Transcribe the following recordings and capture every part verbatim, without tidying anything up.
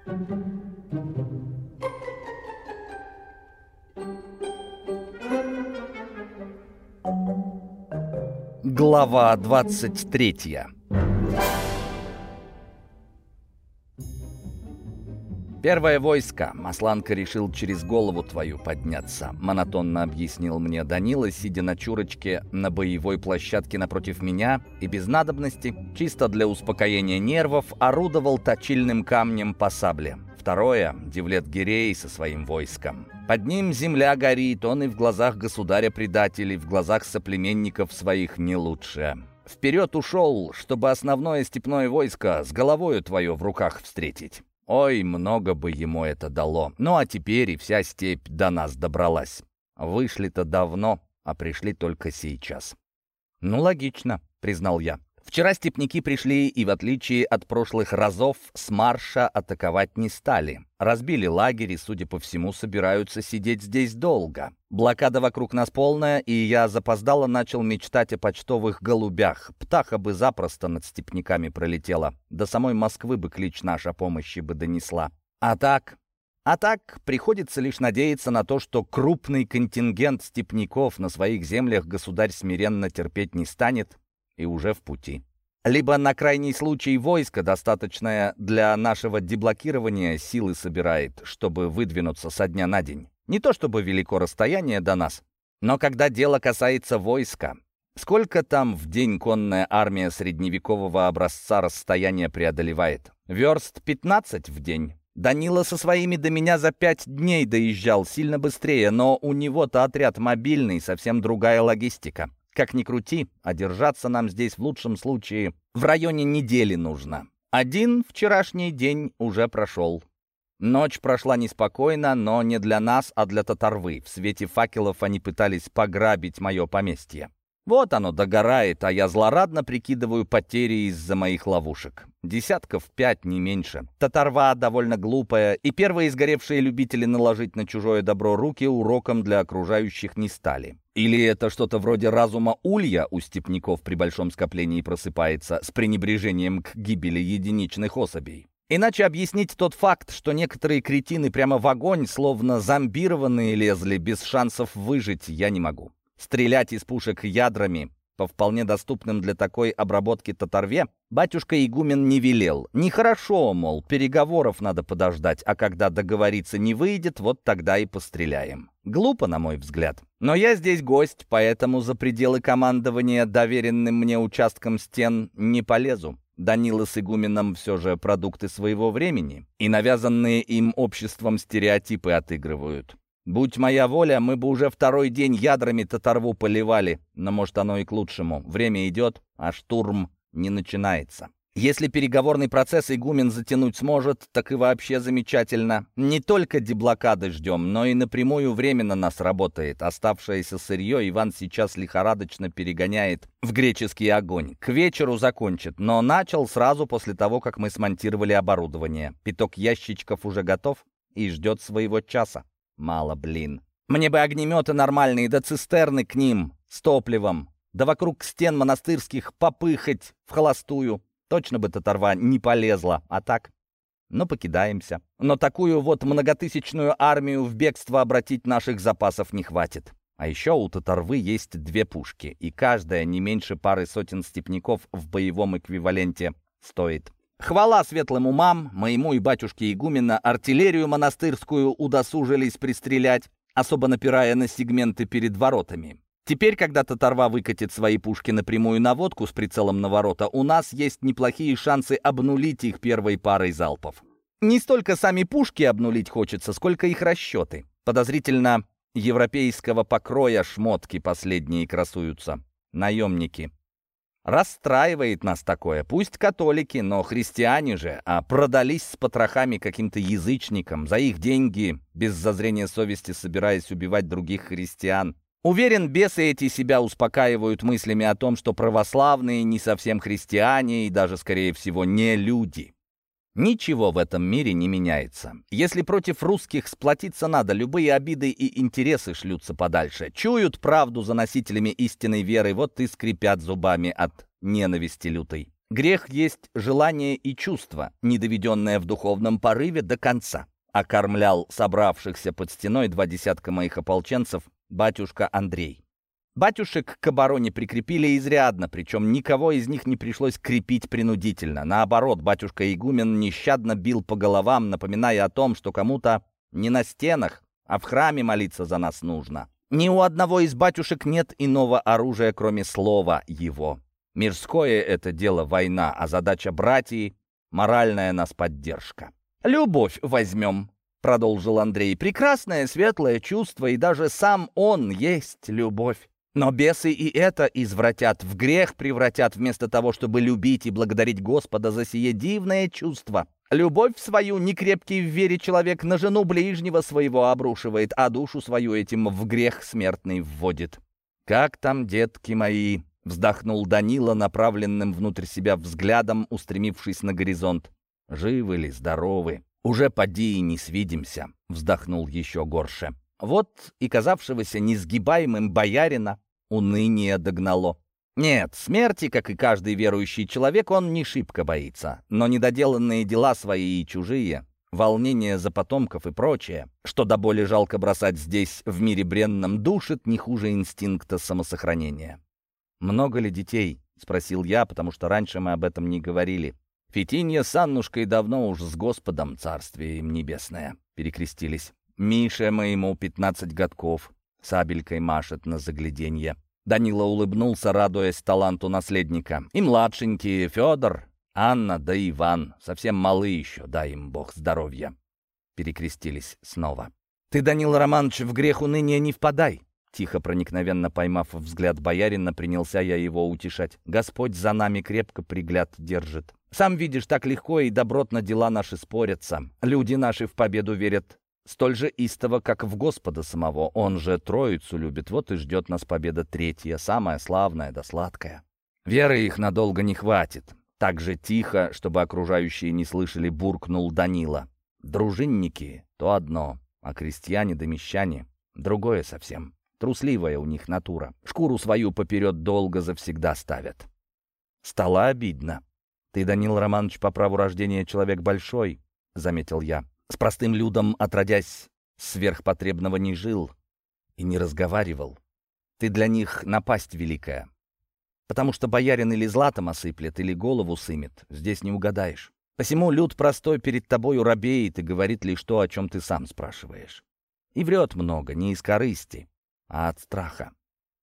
Глава двадцать третья. «Первое войско. Масланка решил через голову твою подняться», — монотонно объяснил мне Данила, сидя на чурочке на боевой площадке напротив меня и без надобности, чисто для успокоения нервов, орудовал точильным камнем по сабле. Второе — Девлет-Гирей со своим войском. Под ним земля горит, он и в глазах государя предатель, и в глазах соплеменников своих не лучше. Вперед ушел, чтобы основное степное войско с головою твое в руках встретить. Ой, много бы ему это дало. Ну а теперь и вся степь до нас добралась. Вышли-то давно, а пришли только сейчас. «Ну, логично», — признал я. «Вчера степняки пришли и, в отличие от прошлых разов, с марша атаковать не стали. Разбили лагерь и, судя по всему, собираются сидеть здесь долго. Блокада вокруг нас полная, и я запоздало начал мечтать о почтовых голубях. Птаха бы запросто над степняками пролетела. До самой Москвы бы клич наш о помощи бы донесла. А так... А так приходится лишь надеяться на то, что крупный контингент степняков на своих землях государь смиренно терпеть не станет, и уже в пути. Либо на крайний случай войско, достаточное для нашего деблокирования, силы собирает, чтобы выдвинуться со дня на день. Не то чтобы велико расстояние до нас, но когда дело касается войска, сколько там в день конная армия средневекового образца расстояние преодолевает? Верст пятнадцать в день. Данила со своими до меня за пять дней доезжал, сильно быстрее, но у него-то отряд мобильный, совсем другая логистика. Как ни крути, а держаться нам здесь в лучшем случае в районе недели нужно. Один вчерашний день уже прошел. Ночь прошла неспокойно, но не для нас, а для татарвы. В свете факелов они пытались пограбить мое поместье. Вот оно догорает, а я злорадно прикидываю потери из-за моих ловушек. Десятков пять, не меньше. Татарва довольно глупая, и первые сгоревшие любители наложить на чужое добро руки уроком для окружающих не стали. Или это что-то вроде разума улья у степняков при большом скоплении просыпается с пренебрежением к гибели единичных особей. Иначе объяснить тот факт, что некоторые кретины прямо в огонь, словно зомбированные, лезли без шансов выжить, я не могу. Стрелять из пушек ядрами по вполне доступным для такой обработки татарве батюшка игумен не велел. Нехорошо, мол, переговоров надо подождать, а когда договориться не выйдет, вот тогда и постреляем. Глупо, на мой взгляд. Но я здесь гость, поэтому за пределы командования доверенным мне участком стен не полезу. Данила с игуменом все же продукты своего времени, и навязанные им обществом стереотипы отыгрывают. Будь моя воля, мы бы уже второй день ядрами татарву поливали, но, может, оно и к лучшему. Время идет, а штурм не начинается. Если переговорный процесс игумен затянуть сможет, так и вообще замечательно. Не только деблокады ждем, но и напрямую временно нас работает. Оставшееся сырье Иван сейчас лихорадочно перегоняет в греческий огонь. К вечеру закончит, но начал сразу после того, как мы смонтировали оборудование. Пяток ящичков уже готов и ждет своего часа. Мало, блин. Мне бы огнеметы нормальные, да цистерны к ним с топливом. Да вокруг стен монастырских попыхать в холостую. Точно бы татарва не полезла, а так? Ну, покидаемся. Но такую вот многотысячную армию в бегство обратить наших запасов не хватит. А еще у татарвы есть две пушки, и каждая не меньше пары сотен степняков в боевом эквиваленте стоит. Хвала светлым умам, моему и батюшке игумена, артиллерию монастырскую удосужились пристрелять, особо напирая на сегменты перед воротами. Теперь, когда татарва выкатит свои пушки напрямую на водку с прицелом на ворота, у нас есть неплохие шансы обнулить их первой парой залпов. Не столько сами пушки обнулить хочется, сколько их расчеты. Подозрительно европейского покроя шмотки последние красуются. Наемники. Расстраивает нас такое. Пусть католики, но христиане же, а продались с потрохами каким-то язычникам, за их деньги, без зазрения совести собираясь убивать других христиан. Уверен, бесы эти себя успокаивают мыслями о том, что православные не совсем христиане и даже, скорее всего, не люди. Ничего в этом мире не меняется. Если против русских сплотиться надо, любые обиды и интересы шлются подальше. Чуют правду за носителями истинной веры, вот и скрипят зубами от ненависти лютой. Грех есть желание и чувство, не доведенное в духовном порыве до конца. Окормлял собравшихся под стеной два десятка моих ополченцев батюшка Андрей. Батюшек к обороне прикрепили изрядно, причем никого из них не пришлось крепить принудительно. Наоборот, батюшка-игумен нещадно бил по головам, напоминая о том, что кому-то не на стенах, а в храме молиться за нас нужно. Ни у одного из батюшек нет иного оружия, кроме слова его. Мирское это дело война, а задача братьи — моральная нас поддержка. «Любовь возьмем», — продолжил Андрей. «Прекрасное, светлое чувство, и даже сам он есть любовь. Но бесы и это извратят, в грех превратят, вместо того, чтобы любить и благодарить Господа за сие дивное чувство. Любовь свою, некрепкий в вере человек, на жену ближнего своего обрушивает, а душу свою этим в грех смертный вводит». «Как там, детки мои?» — вздохнул Данила, направленным внутрь себя взглядом, устремившись на горизонт. «Живы ли, здоровы? Уже поди и не свидимся», — вздохнул еще горше. Вот и казавшегося несгибаемым боярина уныние догнало. Нет, смерти, как и каждый верующий человек, он не шибко боится. Но недоделанные дела свои и чужие, волнение за потомков и прочее, что до боли жалко бросать здесь, в мире бренном, душит не хуже инстинкта самосохранения. «Много ли детей?» — спросил я, потому что раньше мы об этом не говорили. «Фитинья с Аннушкой давно уж с Господом, царствие им небесное», — перекрестились. «Мише моему пятнадцать годков», — сабелькой машет на загляденье. Данила улыбнулся, радуясь таланту наследника. «И младшенькие Федор, Анна да Иван, совсем малы еще, дай им Бог здоровья». Перекрестились снова. «Ты, Данил Романович, в грех уныния не впадай». Тихо, проникновенно поймав взгляд боярина, принялся я его утешать. «Господь за нами крепко пригляд держит. Сам видишь, так легко и добротно дела наши спорятся. Люди наши в победу верят столь же истово, как в Господа самого. Он же Троицу любит, вот и ждет нас победа третья, самая славная да сладкая. Веры их надолго не хватит». Так же тихо, чтобы окружающие не слышали, буркнул Данила. «Дружинники — то одно, а крестьяне да мещане — другое совсем. Трусливая у них натура. Шкуру свою поперед долго завсегда ставят». Стало обидно. «Ты, Данил Романович, по праву рождения человек большой», — заметил я. «С простым людом, отродясь, сверхпотребного не жил и не разговаривал. Ты для них напасть великая. Потому что боярин или златом осыплет, или голову сымет. Здесь не угадаешь. Посему люд простой перед тобою робеет и говорит лишь то, о чем ты сам спрашиваешь. И врет много, не из корысти, а от страха.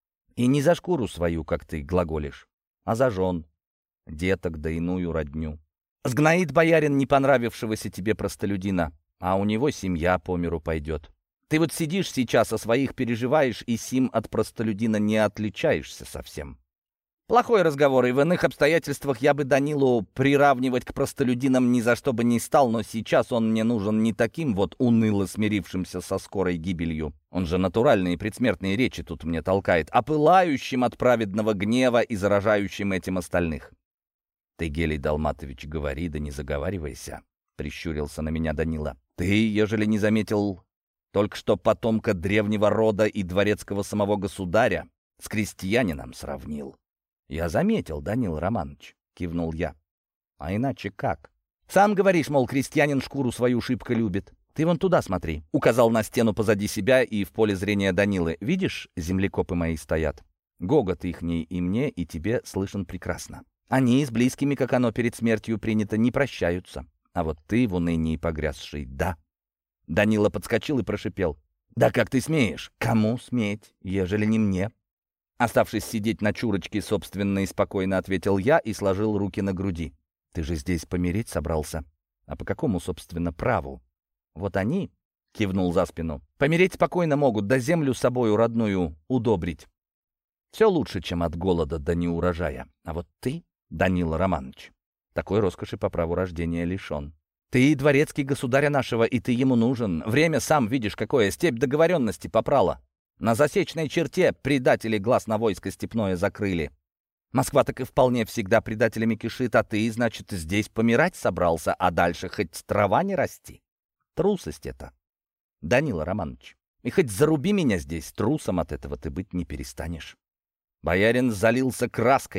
И не за шкуру свою, как ты глаголишь, а за жен, деток да иную родню. Сгноит боярин не понравившегося тебе простолюдина, а у него семья по миру пойдет. Ты вот сидишь сейчас, о своих переживаешь, и сим от простолюдина не отличаешься совсем. Плохой разговор, и в иных обстоятельствах я бы Данилу приравнивать к простолюдинам ни за что бы не стал, но сейчас он мне нужен не таким вот уныло смирившимся со скорой гибелью. Он же натуральные предсмертные речи тут мне толкает, а пылающим от праведного гнева и заражающим этим остальных. «Ты, Гелий Далматович, говори, да не заговаривайся», — прищурился на меня Данила. «Ты, ежели не заметил, только что потомка древнего рода и дворецкого самого государя с крестьянином сравнил». «Я заметил, Данил Романович», — кивнул я. «А иначе как? Сам говоришь, мол, крестьянин шкуру свою шибко любит. Ты вон туда смотри», — указал на стену позади себя и в поле зрения Данилы. «Видишь, землекопы мои стоят. Гогот ихний и мне, и тебе слышен прекрасно. Они с близкими, как оно перед смертью принято, не прощаются. А вот ты в унынии погрязший, да». Данила подскочил и прошипел. «Да как ты смеешь? Кому сметь, ежели не мне?» Оставшись сидеть на чурочке, собственно и спокойно ответил я и сложил руки на груди. «Ты же здесь помереть собрался? А по какому, собственно, праву?» «Вот они», — кивнул за спину, — «помереть спокойно могут, да землю собою родную удобрить. Все лучше, чем от голода да неурожая. А вот ты, Данила Романович, такой роскоши по праву рождения лишен. Ты дворецкий государя нашего, и ты ему нужен. Время, сам видишь, какое, степь договоренности попрала. На засечной черте предатели глаз на войско степное закрыли. Москва так и вполне всегда предателями кишит, а ты, значит, здесь помирать собрался, а дальше хоть трава не расти. Трусость это, Данила Романович. И хоть заруби меня здесь, трусом от этого ты быть не перестанешь». Боярин залился краской,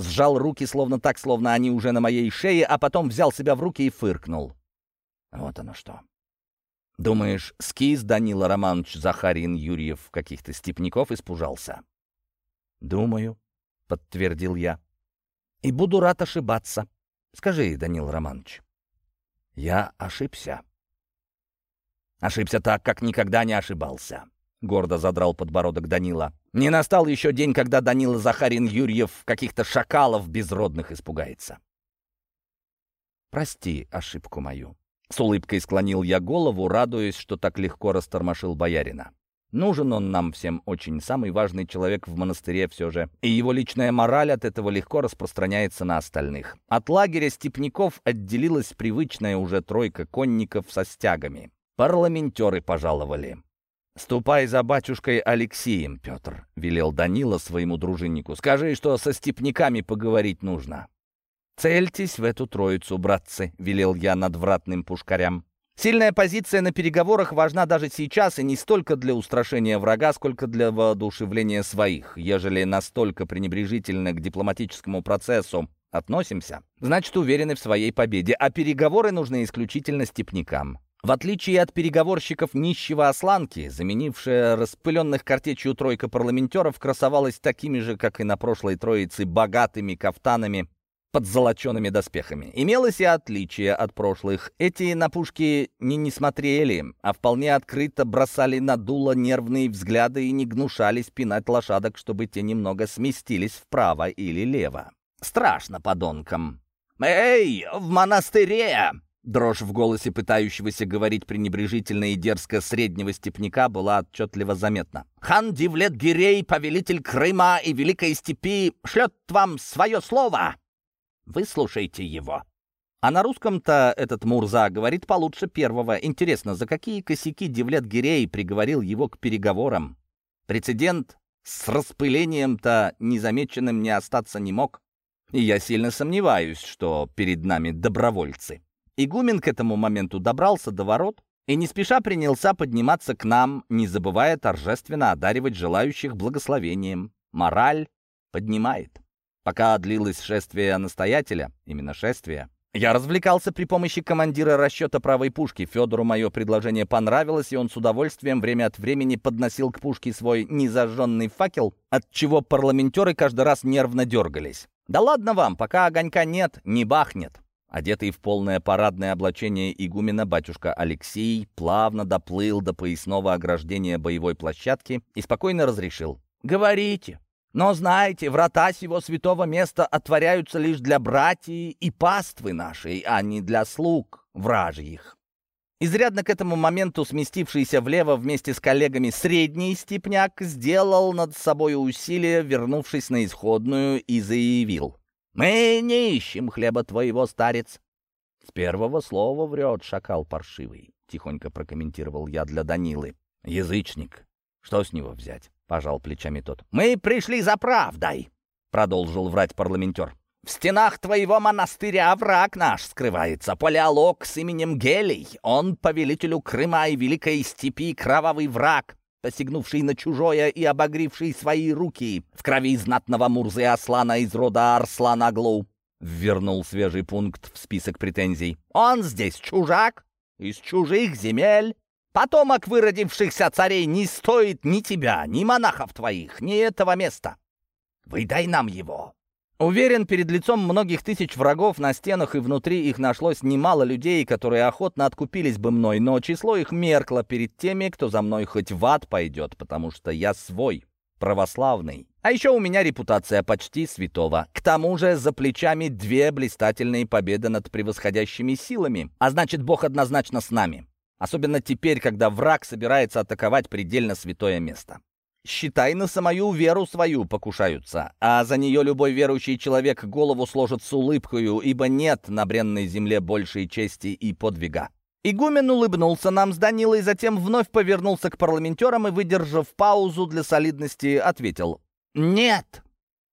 сжал руки, словно так, словно они уже на моей шее, а потом взял себя в руки и фыркнул. Вот оно что. Думаешь, скиз Данила Романович Захарин Юрьев каких-то степняков испужался? Думаю, подтвердил я. И буду рад ошибаться. Скажи, Данил Романович. Я ошибся. Ошибся так, как никогда не ошибался. Гордо задрал подбородок Данила. Не настал еще день, когда Данила Захарин Юрьев каких-то шакалов безродных испугается. Прости ошибку мою. С улыбкой склонил я голову, радуясь, что так легко растормошил боярина. Нужен он нам всем очень, самый важный человек в монастыре все же, и его личная мораль от этого легко распространяется на остальных. От лагеря степняков отделилась привычная уже тройка конников со стягами. Парламентеры пожаловали. «Ступай за батюшкой Алексеем, Петр», — велел Данила своему дружиннику. «Скажи, что со степняками поговорить нужно». «Цельтесь в эту троицу, братцы», — велел я надвратным пушкарям. «Сильная позиция на переговорах важна даже сейчас, и не столько для устрашения врага, сколько для воодушевления своих. Ежели настолько пренебрежительно к дипломатическому процессу относимся, значит, уверены в своей победе, а переговоры нужны исключительно степнякам». В отличие от переговорщиков нищего Асланки, заменившая распыленных картечью тройка парламентеров красовалась такими же, как и на прошлой троице, богатыми кафтанами под золочеными доспехами. Имелось и отличие от прошлых. Эти на пушки не не смотрели, а вполне открыто бросали на дуло нервные взгляды и не гнушались пинать лошадок, чтобы те немного сместились вправо или лево. Страшно подонкам. «Эй, в монастыре!» Дрожь в голосе пытающегося говорить пренебрежительно и дерзко среднего степняка была отчетливо заметна. «Хан Девлет-Гирей, повелитель Крыма и Великой Степи, шлет вам свое слово! Выслушайте его!» А на русском-то этот Мурза говорит получше первого. Интересно, за какие косяки Девлет-Гирей приговорил его к переговорам? Прецедент с распылением-то незамеченным не остаться не мог. И я сильно сомневаюсь, что перед нами добровольцы. Игумен к этому моменту добрался до ворот и не спеша принялся подниматься к нам, не забывая торжественно одаривать желающих благословением. Мораль поднимает. Пока длилось шествие настоятеля, именно шествие, я развлекался при помощи командира расчета правой пушки. Федору мое предложение понравилось, и он с удовольствием время от времени подносил к пушке свой незажженный факел, отчего парламентеры каждый раз нервно дергались. «Да ладно вам, пока огонька нет, не бахнет». Одетый в полное парадное облачение игумена, батюшка Алексей плавно доплыл до поясного ограждения боевой площадки и спокойно разрешил. «Говорите, но знайте, врата сего святого места отворяются лишь для братьев и паствы нашей, а не для слуг вражьих». Изрядно к этому моменту сместившийся влево вместе с коллегами средний степняк сделал над собой усилие, вернувшись на исходную, и заявил: «Мы не ищем хлеба твоего, старец». «С первого слова врет шакал паршивый», — тихонько прокомментировал я для Данилы. «Язычник. Что с него взять?» — пожал плечами тот. «Мы пришли за правдой», — продолжил врать парламентер. «В стенах твоего монастыря враг наш скрывается, палеолог с именем Гелий. Он повелителю Крыма и Великой Степи кровавый враг, посягнувший на чужое и обогривший свои руки в крови знатного Мурзы Аслана из рода Арслан-Аглу», — ввернул свежий пункт в список претензий. «Он здесь чужак, из чужих земель. Потомок выродившихся царей не стоит ни тебя, ни монахов твоих, ни этого места. Выдай нам его». Уверен, перед лицом многих тысяч врагов на стенах и внутри их нашлось немало людей, которые охотно откупились бы мной, но число их меркло перед теми, кто за мной хоть в ад пойдет, потому что я свой, православный. А еще у меня репутация почти святого. К тому же за плечами две блистательные победы над превосходящими силами, а значит, Бог однозначно с нами. Особенно теперь, когда враг собирается атаковать предельно святое место. Считай, на самую веру свою покушаются, а за нее любой верующий человек голову сложит с улыбкою, ибо нет на бренной земле большей чести и подвига. Игумен улыбнулся нам с Данилой, затем вновь повернулся к парламентерам и, выдержав паузу для солидности, ответил: «Нет».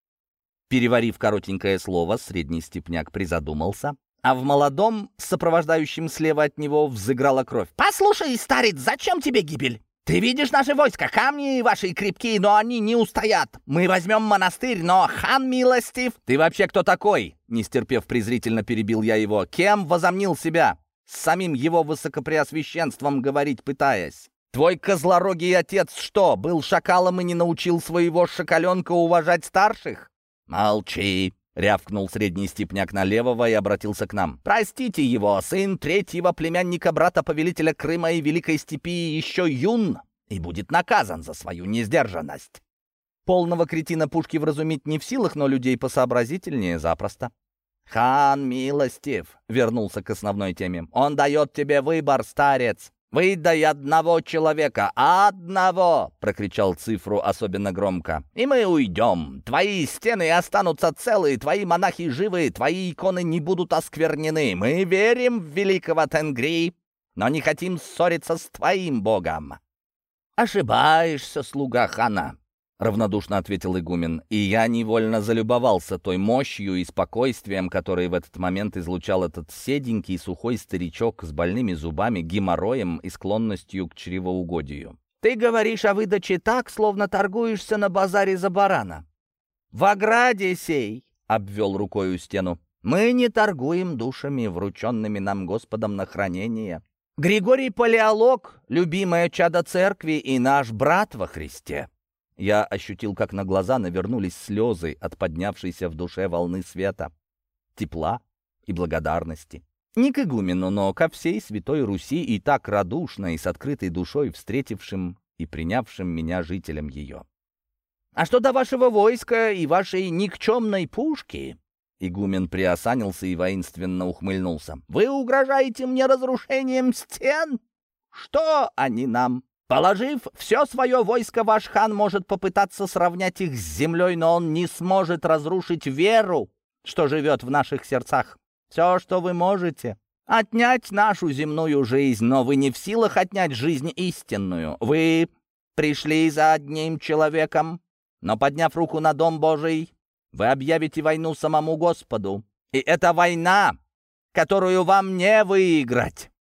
Переварив коротенькое слово, средний степняк призадумался, а в молодом, сопровождающем слева от него, взыграла кровь. «Послушай, старец, зачем тебе гибель? «Ты видишь наши войска? Камни ваши крепкие, но они не устоят. Мы возьмем монастырь, но хан милостив». «Ты вообще кто такой?» Не стерпев, презрительно перебил я его. «Кем возомнил себя? С самим его высокопреосвященством говорить пытаясь. Твой козлорогий отец что, был шакалом и не научил своего шакаленка уважать старших?» «Молчи!» — рявкнул средний степняк на левого и обратился к нам. «Простите его, сын третьего племянника брата повелителя Крыма и Великой Степи еще юн и будет наказан за свою несдержанность». Полного кретина пушки вразумить не в силах, но людей посообразительнее запросто. «Хан милостив», — вернулся к основной теме. «Он дает тебе выбор, старец. Выдай одного человека, одного!» — прокричал цифру особенно громко. «И мы уйдем. Твои стены останутся целы, твои монахи живы, твои иконы не будут осквернены. Мы верим в великого Тенгри, но не хотим ссориться с твоим богом». «Ошибаешься, слуга хана», — равнодушно ответил игумен, и я невольно залюбовался той мощью и спокойствием, которые в этот момент излучал этот седенький сухой старичок с больными зубами, геморроем и склонностью к чревоугодию. «Ты говоришь о выдаче так, словно торгуешься на базаре за барана. В ограде сей», — обвел рукою стену, — «мы не торгуем душами, врученными нам Господом на хранение. Григорий Палеолог — любимое чадо церкви и наш брат во Христе». Я ощутил, как на глаза навернулись слезы от поднявшейся в душе волны света, тепла и благодарности. Не к игумену, но ко всей Святой Руси и так радушно и с открытой душой встретившим и принявшим меня жителям ее. «А что до вашего войска и вашей никчемной пушки?» Игумен приосанился и воинственно ухмыльнулся. «Вы угрожаете мне разрушением стен? Что они нам? Положив все свое войско, ваш хан может попытаться сравнять их с землей, но он не сможет разрушить веру, что живет в наших сердцах. Все, что вы можете, отнять нашу земную жизнь, но вы не в силах отнять жизнь истинную. Вы пришли за одним человеком, но, подняв руку на Дом Божий, вы объявите войну самому Господу. И это война, которую вам не выиграть».